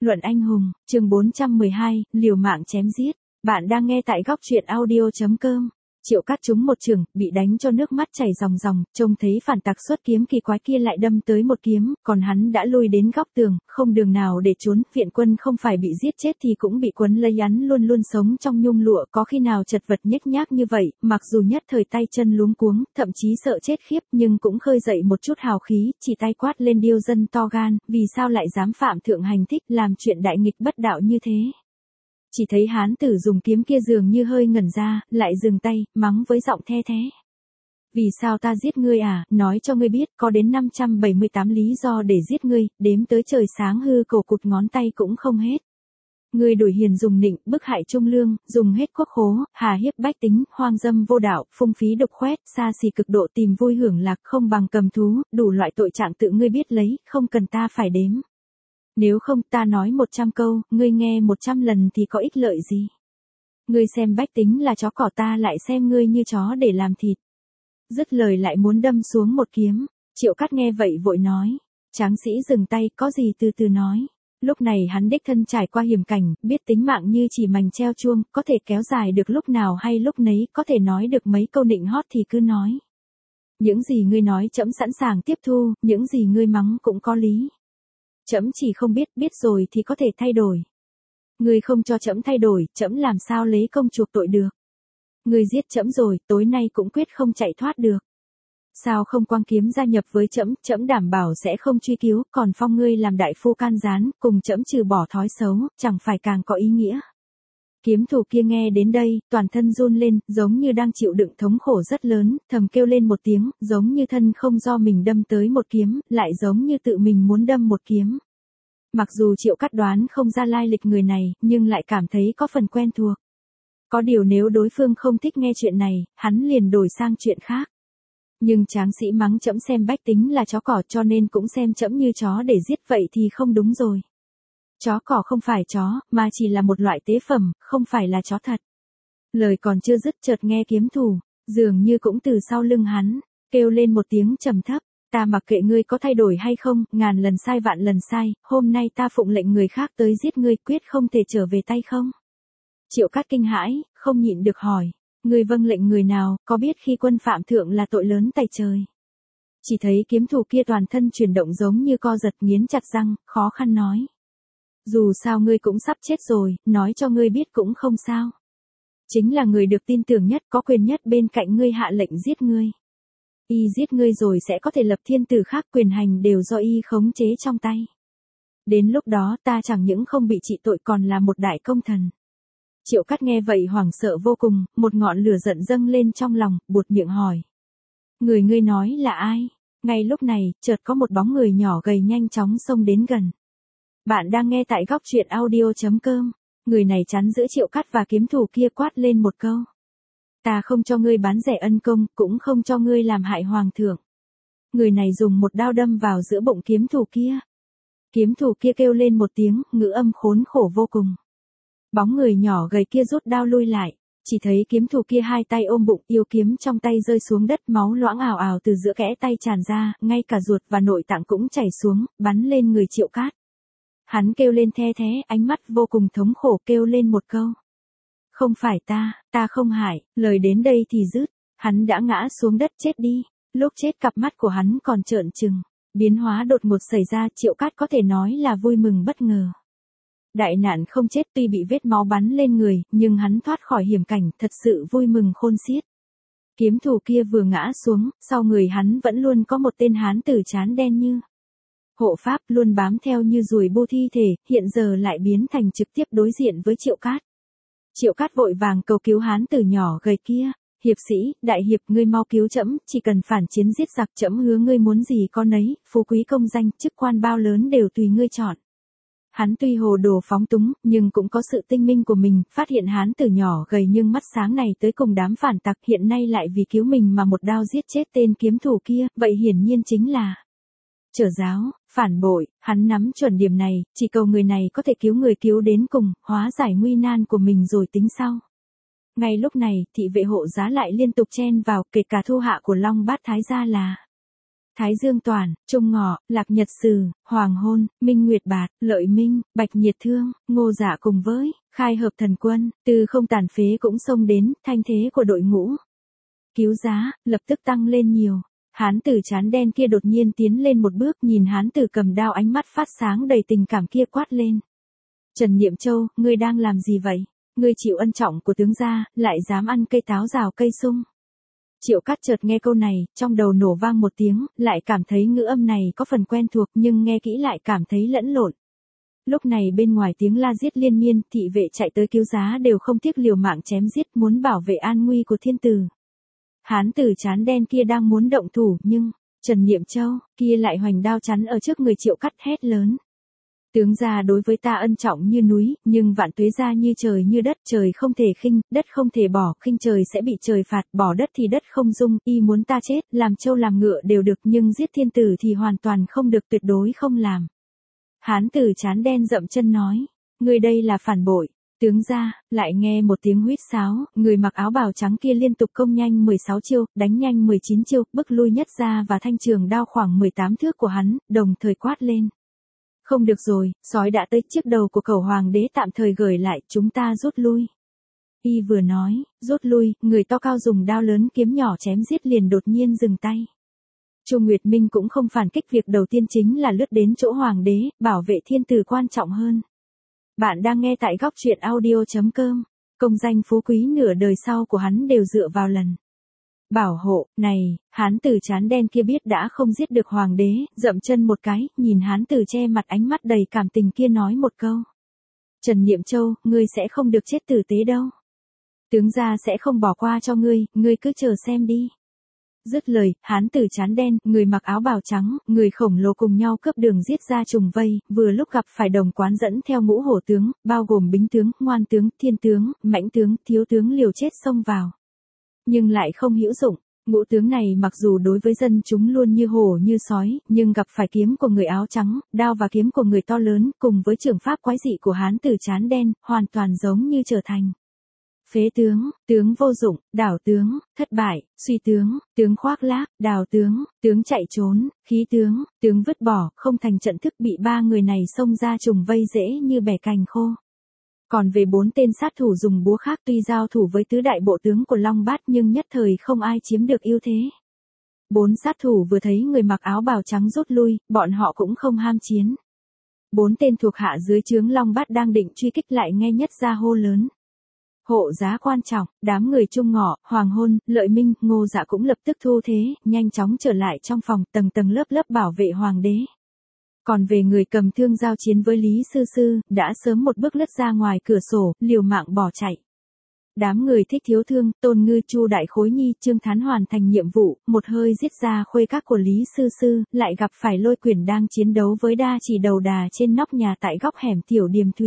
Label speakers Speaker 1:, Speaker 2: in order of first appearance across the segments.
Speaker 1: Luận anh hùng, chương 412, liều mạng chém giết. Bạn đang nghe tại góc truyện audio.com. Triệu Cát trúng một chưởng, bị đánh cho nước mắt chảy ròng ròng, trông thấy phản tặc xuất kiếm kỳ quái kia lại đâm tới một kiếm, còn hắn đã lui đến góc tường, không đường nào để trốn, viện quân không phải bị giết chết thì cũng bị quấn lấy, hắn luôn luôn sống trong nhung lụa, có khi nào chật vật nhếch nhác như vậy, mặc dù nhất thời tay chân luống cuống, thậm chí sợ chết khiếp, nhưng cũng khơi dậy một chút hào khí, chỉ tay quát lên điêu dân to gan, vì sao lại dám phạm thượng hành thích, làm chuyện đại nghịch bất đạo như thế. Chỉ thấy hán tử dùng kiếm kia dường như hơi ngẩn ra, lại dừng tay, mắng với giọng the thé. Vì sao ta giết ngươi à, nói cho ngươi biết, có đến 578 lý do để giết ngươi, đếm tới trời sáng hư cổ cụt ngón tay cũng không hết. Ngươi đuổi hiền dùng nịnh, bức hại trung lương, dùng hết quốc khố, hà hiếp bách tính, hoang dâm vô đạo, phung phí độc khoét, xa xỉ cực độ tìm vui hưởng lạc, không bằng cầm thú, đủ loại tội trạng tự ngươi biết lấy, không cần ta phải đếm. Nếu không ta nói 100 câu, ngươi nghe 100 lần thì có ích lợi gì? Ngươi xem bách tính là chó cỏ, ta lại xem ngươi như chó để làm thịt. Dứt lời lại muốn đâm xuống một kiếm. Triệu Cát nghe vậy vội nói. Tráng sĩ dừng tay, có gì từ từ nói. Lúc này hắn đích thân trải qua hiểm cảnh, biết tính mạng như chỉ mành treo chuông, có thể kéo dài được lúc nào hay lúc nấy, có thể nói được mấy câu nịnh hót thì cứ nói. Những gì ngươi nói trẫm sẵn sàng tiếp thu, những gì ngươi mắng cũng có lý. Trẫm chỉ không biết, biết rồi thì có thể thay đổi. Ngươi không cho trẫm thay đổi, trẫm làm sao lấy công chuộc tội được. Ngươi giết trẫm rồi, tối nay cũng quyết không chạy thoát được. Sao không quang kiếm gia nhập với trẫm, trẫm đảm bảo sẽ không truy cứu, còn phong ngươi làm đại phu can gián, cùng trẫm trừ bỏ thói xấu, chẳng phải càng có ý nghĩa. Kiếm thủ kia nghe đến đây, toàn thân run lên, giống như đang chịu đựng thống khổ rất lớn, thầm kêu lên một tiếng, giống như thân không do mình đâm tới một kiếm, lại giống như tự mình muốn đâm một kiếm. Mặc dù Triệu Cát đoán không ra lai lịch người này, nhưng lại cảm thấy có phần quen thuộc. Có điều nếu đối phương không thích nghe chuyện này, hắn liền đổi sang chuyện khác. Nhưng tráng sĩ mắng trẫm xem bách tính là chó cỏ, cho nên cũng xem trẫm như chó để giết, vậy thì không đúng rồi. Chó cỏ không phải chó, mà chỉ là một loại tế phẩm, không phải là chó thật. Lời còn chưa dứt chợt nghe kiếm thủ, dường như cũng từ sau lưng hắn, kêu lên một tiếng trầm thấp. Ta mặc kệ ngươi có thay đổi hay không, ngàn lần sai vạn lần sai, hôm nay ta phụng lệnh người khác tới giết ngươi, quyết không thể trở về tay không. Triệu Cát kinh hãi, không nhịn được hỏi. Ngươi vâng lệnh người nào, có biết khi quân phạm thượng là tội lớn tày trời. Chỉ thấy kiếm thủ kia toàn thân chuyển động giống như co giật, nghiến chặt răng, khó khăn nói. Dù sao ngươi cũng sắp chết rồi, nói cho ngươi biết cũng không sao. Chính là người được tin tưởng nhất, có quyền nhất bên cạnh ngươi hạ lệnh giết ngươi. Y giết ngươi rồi sẽ có thể lập thiên tử khác, quyền hành đều do y khống chế trong tay. Đến lúc đó ta chẳng những không bị trị tội còn là một đại công thần. Triệu Cát nghe vậy hoảng sợ vô cùng, một ngọn lửa giận dâng lên trong lòng, buột miệng hỏi. Người ngươi nói là ai? Ngay lúc này, chợt có một bóng người nhỏ gầy nhanh chóng xông đến gần. Bạn đang nghe tại góc truyện audio.com. Người này chắn giữa Triệu Cát và kiếm thủ kia, quát lên một câu. Ta không cho ngươi bán rẻ ân công, cũng không cho ngươi làm hại hoàng thượng. Người này dùng một đao đâm vào giữa bụng kiếm thủ kia. Kiếm thủ kia kêu lên một tiếng, ngữ âm khốn khổ vô cùng. Bóng người nhỏ gầy kia rút đao lui lại, chỉ thấy kiếm thủ kia hai tay ôm bụng, yêu kiếm trong tay rơi xuống đất, máu loãng ào ào từ giữa kẽ tay tràn ra, ngay cả ruột và nội tạng cũng chảy xuống, bắn lên người Triệu Cát. Hắn kêu lên the thé, ánh mắt vô cùng thống khổ, kêu lên một câu. Không phải ta không hại, lời đến đây thì dứt, hắn đã ngã xuống đất chết đi, lúc chết cặp mắt của hắn còn trợn trừng, biến hóa đột ngột xảy ra, Triệu Cát có thể nói là vui mừng bất ngờ. Đại nạn không chết, tuy bị vết máu bắn lên người, nhưng hắn thoát khỏi hiểm cảnh, thật sự vui mừng khôn xiết. Kiếm thủ kia vừa ngã xuống, sau người hắn vẫn luôn có một tên hán tử trán đen như hộ pháp, luôn bám theo như ruồi bô thi thể, hiện giờ lại biến thành trực tiếp đối diện với Triệu Cát. Triệu Cát vội vàng cầu cứu hán tử nhỏ gầy kia. Hiệp sĩ, đại hiệp, ngươi mau cứu trẫm, chỉ cần phản chiến giết giặc, trẫm hứa ngươi muốn gì có nấy, phú quý công danh, chức quan bao lớn đều tùy ngươi chọn. Hắn tuy hồ đồ phóng túng, nhưng cũng có sự tinh minh của mình, phát hiện hán tử nhỏ gầy nhưng mắt sáng này tới cùng đám phản tặc, hiện nay lại vì cứu mình mà một đao giết chết tên kiếm thủ kia, vậy hiển nhiên chính là trở giáo, phản bội. Hắn nắm chuẩn điểm này, chỉ cầu người này có thể cứu người cứu đến cùng, hóa giải nguy nan của mình rồi tính sau. Ngay lúc này, thị vệ hộ giá lại liên tục chen vào, kể cả thu hạ của Long Bát Thái gia là Thái Dương Toàn, Trung Ngọ, Lạc Nhật Sử, Hoàng Hôn, Minh Nguyệt Bạt, Lợi Minh, Bạch Nhiệt Thương, Ngô Dạ cùng với Khai Hợp Thần Quân, Từ Không Tàn Phế cũng xông đến, thanh thế của đội ngũ cứu giá lập tức tăng lên nhiều. Hán tử trán đen kia đột nhiên tiến lên một bước, nhìn hán tử cầm đao, ánh mắt phát sáng đầy tình cảm kia quát lên. Trần Niệm Châu, ngươi đang làm gì vậy? Ngươi chịu ân trọng của tướng gia, lại dám ăn cây táo rào cây sung. Triệu Cát chợt nghe câu này, trong đầu nổ vang một tiếng, lại cảm thấy ngữ âm này có phần quen thuộc, nhưng nghe kỹ lại cảm thấy lẫn lộn. Lúc này bên ngoài tiếng la giết liên miên, thị vệ chạy tới cứu giá đều không tiếc liều mạng chém giết, muốn bảo vệ an nguy của thiên tử. Hán tử trán đen kia đang muốn động thủ, nhưng Trần Niệm Châu kia lại hoành đao chắn ở trước người Triệu Cát, hét lớn. Tướng gia đối với ta ân trọng như núi, nhưng vạn tuế gia như trời như đất, trời không thể khinh, đất không thể bỏ, khinh trời sẽ bị trời phạt, bỏ đất thì đất không dung, y muốn ta chết, làm trâu làm ngựa đều được, nhưng giết thiên tử thì hoàn toàn không được, tuyệt đối không làm. Hán tử trán đen dậm chân nói, người đây là phản bội. Tướng gia, lại nghe một tiếng huýt sáo, người mặc áo bào trắng kia liên tục công nhanh 16 chiêu, đánh nhanh 19 chiêu, bức lui Nhất Gia và thanh trường đao khoảng 18 thước của hắn, đồng thời quát lên. Không được rồi, sói đã tới, chiếc đầu của cẩu hoàng đế tạm thời gửi lại, chúng ta rút lui. Y vừa nói, rút lui, người to cao dùng đao lớn kiếm nhỏ chém giết liền đột nhiên dừng tay. Chu Nguyệt Minh cũng không phản kích, việc đầu tiên chính là lướt đến chỗ hoàng đế, bảo vệ thiên tử quan trọng hơn. Bạn đang nghe tại góc truyện audio.com, công danh phú quý nửa đời sau của hắn đều dựa vào lần bảo hộ này. Hán tử trán đen kia biết đã không giết được hoàng đế, dậm chân một cái, nhìn hán tử che mặt ánh mắt đầy cảm tình kia nói một câu. Trần Niệm Châu, ngươi sẽ không được chết tử tế đâu. Tướng gia sẽ không bỏ qua cho ngươi cứ chờ xem đi. Dứt lời, hán tử trán đen, người mặc áo bào trắng, người khổng lồ cùng nhau cướp đường giết ra trùng vây, vừa lúc gặp phải đồng quán dẫn theo ngũ hổ tướng, bao gồm bính tướng, ngoan tướng, thiên tướng, mãnh tướng, thiếu tướng liều chết xông vào. Nhưng lại không hữu dụng. Ngũ tướng này mặc dù đối với dân chúng luôn như hổ như sói, nhưng gặp phải kiếm của người áo trắng, đao và kiếm của người to lớn, cùng với trường pháp quái dị của hán tử trán đen, hoàn toàn giống như trở thành phế tướng, tướng vô dụng, đảo tướng, thất bại, suy tướng, tướng khoác lác, đào tướng, tướng chạy trốn, khí tướng, tướng vứt bỏ, không thành trận thức, bị ba người này xông ra trùng vây dễ như bẻ cành khô. Còn về 4 tên sát thủ dùng búa khác, tuy giao thủ với tứ đại bộ tướng của Long Bát nhưng nhất thời không ai chiếm được ưu thế. 4 sát thủ vừa thấy người mặc áo bào trắng rút lui, bọn họ cũng không ham chiến. 4 tên thuộc hạ dưới trướng Long Bát đang định truy kích lại nghe Nhất Gia hô lớn. Hộ giá quan trọng, đám người Trung Ngọ, Hoàng Hôn, Lợi Minh, Ngô Dạ cũng lập tức thu thế, nhanh chóng trở lại trong phòng, tầng tầng lớp lớp bảo vệ hoàng đế. Còn về người cầm thương giao chiến với Lý Sư Sư, đã sớm một bước lướt ra ngoài cửa sổ, liều mạng bỏ chạy. Đám người Thích Thiếu Thương, Tôn Ngư, Chu Đại Khối Nhi, Trương Thán hoàn thành nhiệm vụ, một hơi giết ra khuê các của Lý Sư Sư, lại gặp phải Lôi Quyển đang chiến đấu với Đa Chỉ Đầu Đà trên nóc nhà tại góc hẻm Tiểu Điềm Thùy.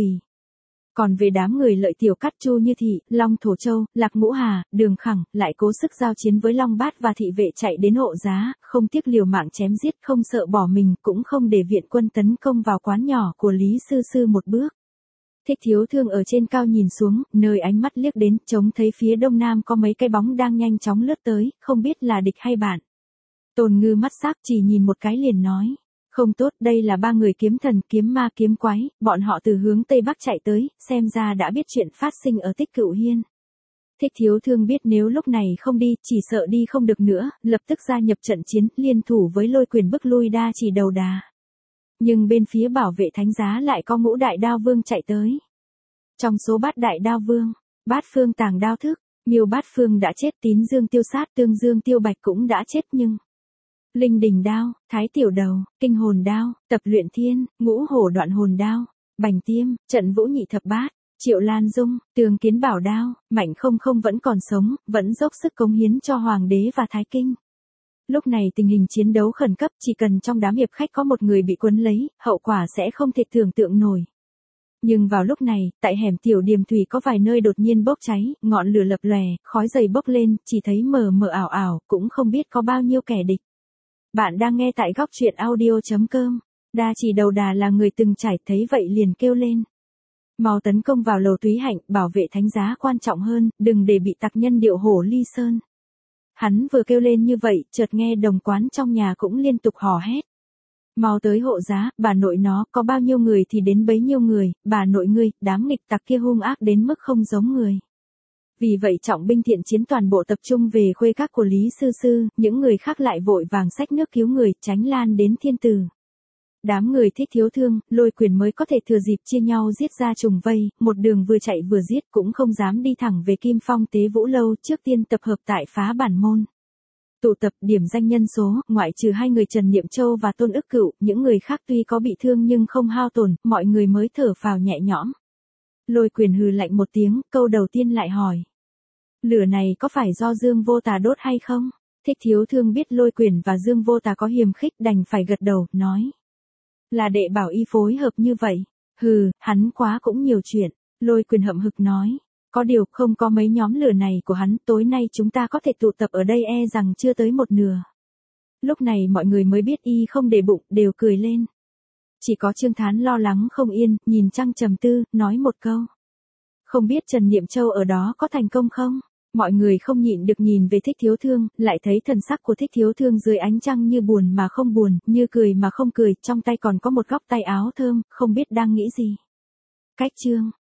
Speaker 1: Còn về đám người Lợi Tiểu Cát, Chu Như Thị, Long Thổ Châu, Lạc Ngũ Hà, Đường Khẳng, lại cố sức giao chiến với Long Bát và thị vệ chạy đến hộ giá, không tiếc liều mạng chém giết, không sợ bỏ mình, cũng không để viện quân tấn công vào quán nhỏ của Lý Sư Sư một bước. Thích Thiếu Thương ở trên cao nhìn xuống, nơi ánh mắt liếc đến, trông thấy phía đông nam có mấy cái bóng đang nhanh chóng lướt tới, không biết là địch hay bạn. Tôn Ngư mắt sắc chỉ nhìn một cái liền nói. Không tốt, đây là 3 người kiếm thần, kiếm ma, kiếm quái, bọn họ từ hướng Tây Bắc chạy tới, xem ra đã biết chuyện phát sinh ở Tích Cựu Hiên. Thích Thiếu Thương biết nếu lúc này không đi, chỉ sợ đi không được nữa, lập tức gia nhập trận chiến, liên thủ với Lôi Quyền bức lui Đa Chỉ Đầu Đà. Nhưng bên phía bảo vệ thánh giá lại có Ngũ Đại Đao Vương chạy tới. Trong số Bát Đại Đao Vương, Bát Phương Tàng Đao Thức, Miêu Bát Phương đã chết, Tín Dương Tiêu Sát, Tương Dương Tiêu Bạch cũng đã chết, nhưng Linh Đình Đao, Thái Tiểu Đầu, Kinh Hồn Đao, Tập Luyện Thiên, Ngũ Hổ Đoạn Hồn Đao, Bành Tiêm, Trận Vũ Nhị Thập Bát, Triệu Lan Dung, Tường Kiến Bảo Đao, Mạnh Không Không vẫn còn sống, vẫn dốc sức cống hiến cho Hoàng đế và Thái Kinh. Lúc này tình hình chiến đấu khẩn cấp, chỉ cần trong đám hiệp khách có một người bị quấn lấy, hậu quả sẽ không thể tưởng tượng nổi. Nhưng vào lúc này, tại hẻm Tiểu Điềm Thùy có vài nơi đột nhiên bốc cháy, ngọn lửa lập lòe, khói dày bốc lên, chỉ thấy mờ mờ ảo ảo, cũng không biết có bao nhiêu kẻ địch. Bạn đang nghe tại góc truyện audio.com. Đa Chỉ Đầu Đà là người từng trải, thấy vậy liền kêu lên. Mau tấn công vào lầu Túy Hạnh, bảo vệ thánh giá quan trọng hơn, đừng để bị tặc nhân điệu hổ ly sơn. Hắn vừa kêu lên như vậy, chợt nghe đồng quán trong nhà cũng liên tục hò hét. Mau tới hộ giá, bà nội nó, có bao nhiêu người thì đến bấy nhiêu người, bà nội ngươi, đám nghịch tặc kia hung ác đến mức không giống người. Vì vậy trọng binh thiện chiến toàn bộ tập trung về khuê các của Lý Sư Sư, những người khác lại vội vàng xách nước cứu người, tránh lan đến Thiên Tử. Đám người Thích Thiếu Thương, Lôi Quyền mới có thể thừa dịp chia nhau giết ra trùng vây, một đường vừa chạy vừa giết cũng không dám đi thẳng về Kim Phong Tế Vũ Lâu, trước tiên tập hợp tại Phá Bản Môn. Tụ tập điểm danh nhân số, ngoại trừ 2 người Trần Niệm Châu và Tôn Ức Cựu, những người khác tuy có bị thương nhưng không hao tổn, mọi người mới thở phào nhẹ nhõm. Lôi Quyền hừ lạnh một tiếng, câu đầu tiên lại hỏi. Lửa này có phải do Dương Vô Tà đốt hay không? Thích Thiếu Thương biết Lôi Quyền và Dương Vô Tà có hiềm khích đành phải gật đầu, nói. Là đệ bảo y phối hợp như vậy. Hừ, hắn quá cũng nhiều chuyện. Lôi Quyền hậm hực nói. Có điều không có mấy nhóm lửa này của hắn, tối nay chúng ta có thể tụ tập ở đây rằng chưa tới một nửa. Lúc này mọi người mới biết y không để bụng, đều cười lên. Chỉ có Trương Thán lo lắng không yên, nhìn trăng trầm tư, nói một câu. Không biết Trần Niệm Châu ở đó có thành công không? Mọi người không nhịn được nhìn về Thích Thiếu Thương, lại thấy thần sắc của Thích Thiếu Thương dưới ánh trăng như buồn mà không buồn, như cười mà không cười, trong tay còn có một góc tay áo thơm, không biết đang nghĩ gì. Cách chương